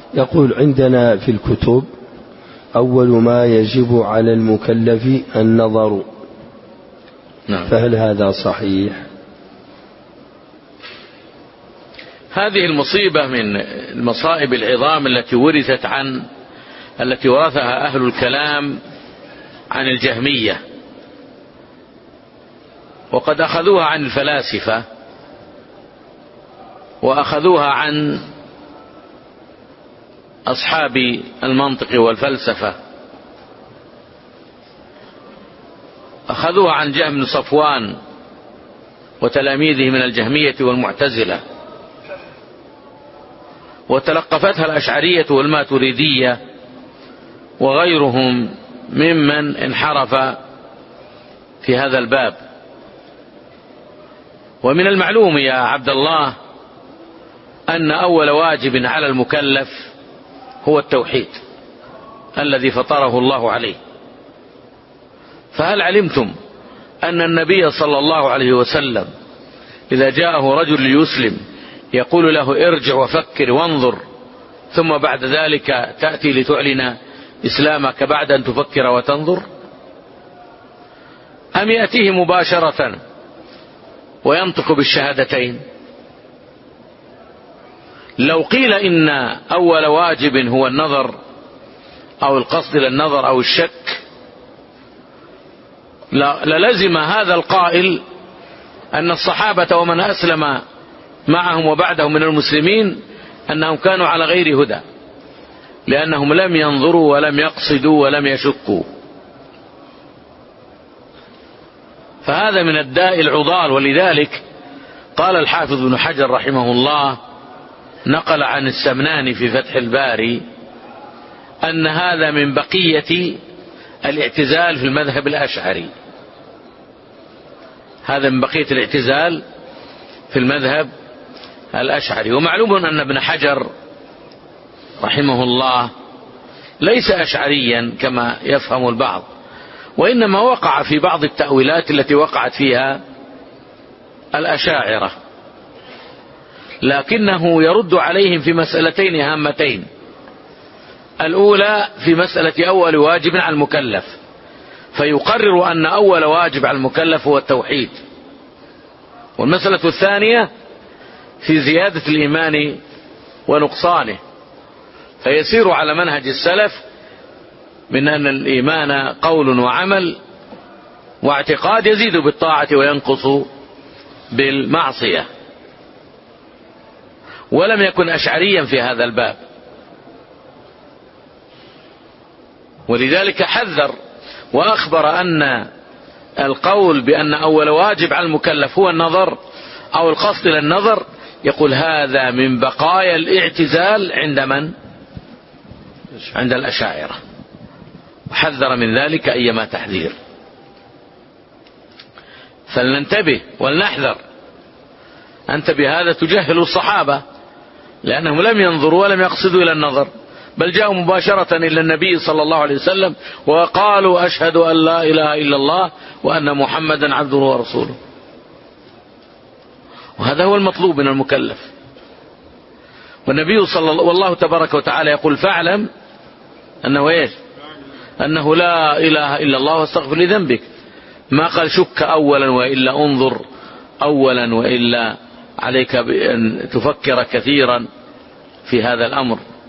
يقول: عندنا في الكتب أول ما يجب على المكلف النظر. نعم. فهل هذا صحيح؟ هذه المصيبة من المصائب العظام التي ورثها أهل الكلام عن الجهمية، وقد أخذوها عن الفلاسفة، وأخذوها عن أصحاب المنطق والفلسفة، أخذوها عن جهم بن صفوان وتلاميذه من الجهمية والمعتزلة، وتلقفتها الأشعرية والماتريدية وغيرهم ممن انحرف في هذا الباب. ومن المعلوم يا عبد الله أن أول واجب على المكلف هو التوحيد الذي فطره الله عليه. فهل علمتم أن النبي صلى الله عليه وسلم إذا جاءه رجل ليسلم يقول له: ارجع وفكر وانظر، ثم بعد ذلك تأتي لتعلن إسلامك بعد أن تفكر وتنظر؟ أم يأتيه مباشرة وينطق بالشهادتين؟ لو قيل إن أول واجب هو النظر أو القصد للنظر أو الشك، للزم هذا القائل أن الصحابة ومن أسلم معهم وبعدهم من المسلمين أنهم كانوا على غير هدى، لأنهم لم ينظروا ولم يقصدوا ولم يشكوا. فهذا من الداء العضال. ولذلك قال الحافظ بن حجر رحمه الله، نقل عن السمناني في فتح الباري أن هذا من بقية الاعتزال في المذهب الأشعري. هذا من بقية الاعتزال في المذهب الأشعري. ومعلوم أن ابن حجر رحمه الله ليس أشعريا كما يفهم البعض، وإنما وقع في بعض التأويلات التي وقعت فيها الأشاعرة، لكنه يرد عليهم في مسألتين هامتين. الأولى في مسألة أول واجب على المكلف، فيقرر أن أول واجب على المكلف هو التوحيد. والمسألة الثانية في زيادة الإيمان ونقصانه، فيسير على منهج السلف من أن الإيمان قول وعمل واعتقاد، يزيد بالطاعة وينقص بالمعصية. ولم يكن أشعريا في هذا الباب، ولذلك حذر وأخبر أن القول بأن أول واجب على المكلف هو النظر أو القصد للنظر، يقول هذا من بقايا الاعتزال عند من؟ عند الأشاعرة. وحذر من ذلك أيما تحذير. فلننتبه ولنحذر. أنت بهذا تجهل الصحابة، لأنهم لم ينظروا ولم يقصدوا إلى النظر، بل جاءوا مباشرة إلى النبي صلى الله عليه وسلم وقالوا: أشهد أن لا إله إلا الله وأن محمدا عبده ورسوله. وهذا هو المطلوب من المكلف. والنبي والله تبارك وتعالى يقول: فاعلم أنه إيش؟ أنه لا إله إلا الله واستغفر لذنبك. ما قال شك أولا وإلا انظر أولا وإلا عليك بأن تفكر كثيرا في هذا الأمر.